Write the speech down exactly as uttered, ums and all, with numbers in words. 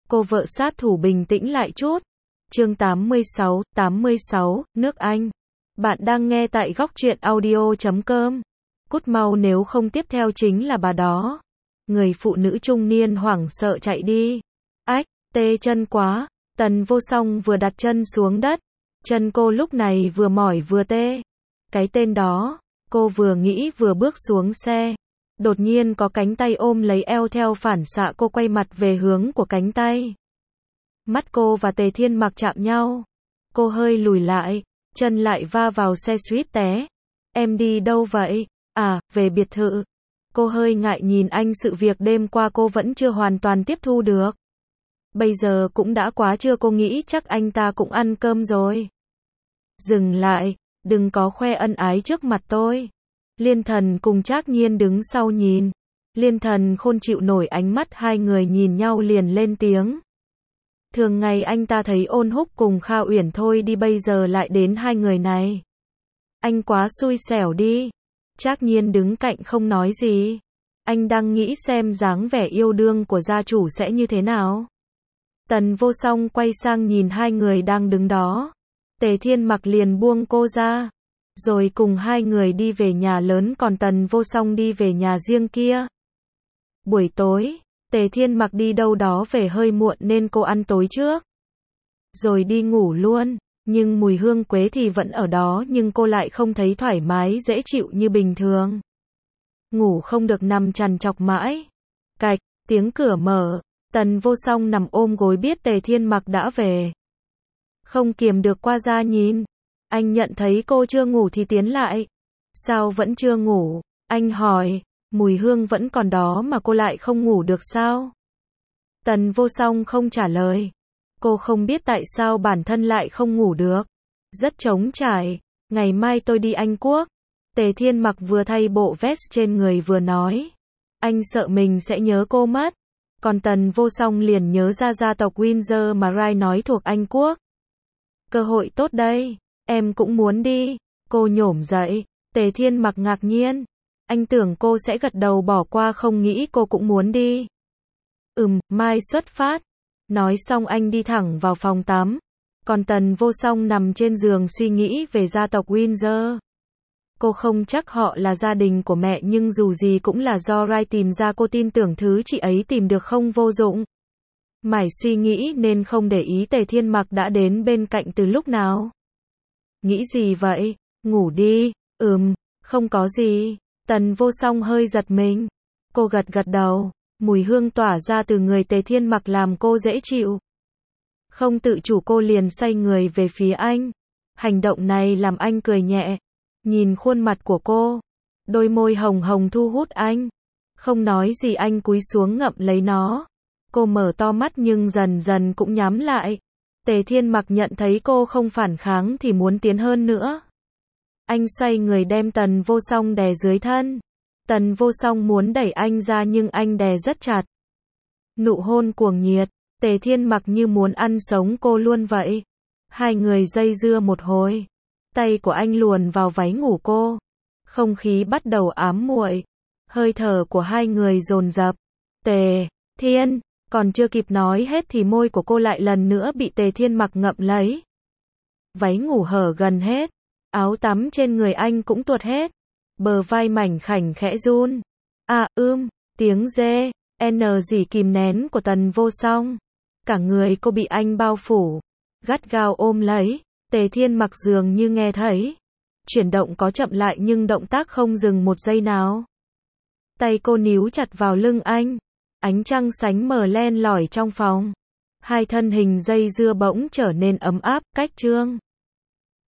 Cô vợ sát thủ bình tĩnh lại chút. Chương tám mươi sáu, tám mươi sáu, nước Anh. Bạn đang nghe tại góc truyện audio chấm com. Cút mau nếu không tiếp theo chính là bà đó. Người phụ nữ trung niên hoảng sợ chạy đi. Ách, tê chân quá. Tần Vô Song vừa đặt chân xuống đất. Chân cô lúc này vừa mỏi vừa tê. Cái tên đó, cô vừa nghĩ vừa bước xuống xe. Đột nhiên có cánh tay ôm lấy eo, theo phản xạ cô quay mặt về hướng của cánh tay. Mắt cô và Tề Thiên Mặc chạm nhau. Cô hơi lùi lại, chân lại va vào xe suýt té. Em đi đâu vậy? À, về biệt thự. Cô hơi ngại nhìn anh, sự việc đêm qua cô vẫn chưa hoàn toàn tiếp thu được. Bây giờ cũng đã quá trưa, cô nghĩ chắc anh ta cũng ăn cơm rồi. Dừng lại, đừng có khoe ân ái trước mặt tôi. Liên Thần cùng Trác Nhiên đứng sau nhìn. Liên Thần không chịu nổi ánh mắt hai người nhìn nhau liền lên tiếng. Thường ngày anh ta thấy Ôn Húc cùng Kha Uyển thôi đi, bây giờ lại đến hai người này. Anh quá xui xẻo đi. Trác Nhiên đứng cạnh không nói gì. Anh đang nghĩ xem dáng vẻ yêu đương của gia chủ sẽ như thế nào. Tần Vô Song quay sang nhìn hai người đang đứng đó. Tề Thiên Mặc liền buông cô ra. Rồi cùng hai người đi về nhà lớn, còn Tần Vô Song đi về nhà riêng kia. Buổi tối, Tề Thiên Mặc đi đâu đó về hơi muộn nên cô ăn tối trước. Rồi đi ngủ luôn, nhưng mùi hương quế thì vẫn ở đó, nhưng cô lại không thấy thoải mái dễ chịu như bình thường. Ngủ không được, nằm trằn trọc mãi. Cạch, tiếng cửa mở, Tần Vô Song nằm ôm gối biết Tề Thiên Mặc đã về. Không kiềm được qua ra nhìn. Anh nhận thấy cô chưa ngủ thì tiến lại. Sao vẫn chưa ngủ? Anh hỏi. Mùi hương vẫn còn đó mà cô lại không ngủ được sao? Tần Vô Song không trả lời. Cô không biết tại sao bản thân lại không ngủ được. Rất trống trải. Ngày mai tôi đi Anh Quốc. Tề Thiên Mặc vừa thay bộ vest trên người vừa nói. Anh sợ mình sẽ nhớ cô mất. Còn Tần Vô Song liền nhớ ra gia tộc Windsor mà Rai nói thuộc Anh Quốc. Cơ hội tốt đây. Em cũng muốn đi. Cô nhổm dậy. Tề Thiên Mặc ngạc nhiên. Anh tưởng cô sẽ gật đầu bỏ qua, không nghĩ cô cũng muốn đi. Ừm, mai xuất phát. Nói xong anh đi thẳng vào phòng tắm. Còn Tần Vô Song nằm trên giường suy nghĩ về gia tộc Windsor. Cô không chắc họ là gia đình của mẹ, nhưng dù gì cũng là do Rai tìm ra, cô tin tưởng thứ chị ấy tìm được không vô dụng. Mải suy nghĩ nên không để ý Tề Thiên Mặc đã đến bên cạnh từ lúc nào. Nghĩ gì vậy? Ngủ đi. Ừm, không có gì. Tần Vô Song hơi giật mình. Cô gật gật đầu. Mùi hương tỏa ra từ người Tề Thiên Mặc làm cô dễ chịu. Không tự chủ cô liền xoay người về phía anh. Hành động này làm anh cười nhẹ. Nhìn khuôn mặt của cô. Đôi môi hồng hồng thu hút anh. Không nói gì, anh cúi xuống ngậm lấy nó. Cô mở to mắt nhưng dần dần cũng nhắm lại. Tề Thiên Mặc nhận thấy cô không phản kháng thì muốn tiến hơn nữa. Anh xoay người đem Tần Vô Song đè dưới thân. Tần Vô Song muốn đẩy anh ra nhưng anh đè rất chặt. Nụ hôn cuồng nhiệt, Tề Thiên Mặc như muốn ăn sống cô luôn vậy. Hai người dây dưa một hồi. Tay của anh luồn vào váy ngủ cô. Không khí bắt đầu ám muội. Hơi thở của hai người dồn dập. Tề Thiên, còn chưa kịp nói hết thì môi của cô lại lần nữa bị Tề Thiên Mặc ngậm lấy. Váy ngủ hở gần hết. Áo tắm trên người anh cũng tuột hết. Bờ vai mảnh khảnh khẽ run. À ưm, tiếng dê, n gì kìm nén của Tần Vô Song. Cả người cô bị anh bao phủ. Gắt gao ôm lấy. Tề Thiên Mặc dường như nghe thấy. Chuyển động có chậm lại nhưng động tác không dừng một giây nào. Tay cô níu chặt vào lưng anh. Ánh trăng sánh mờ len lỏi trong phòng. Hai thân hình dây dưa bỗng trở nên ấm áp, cách trương.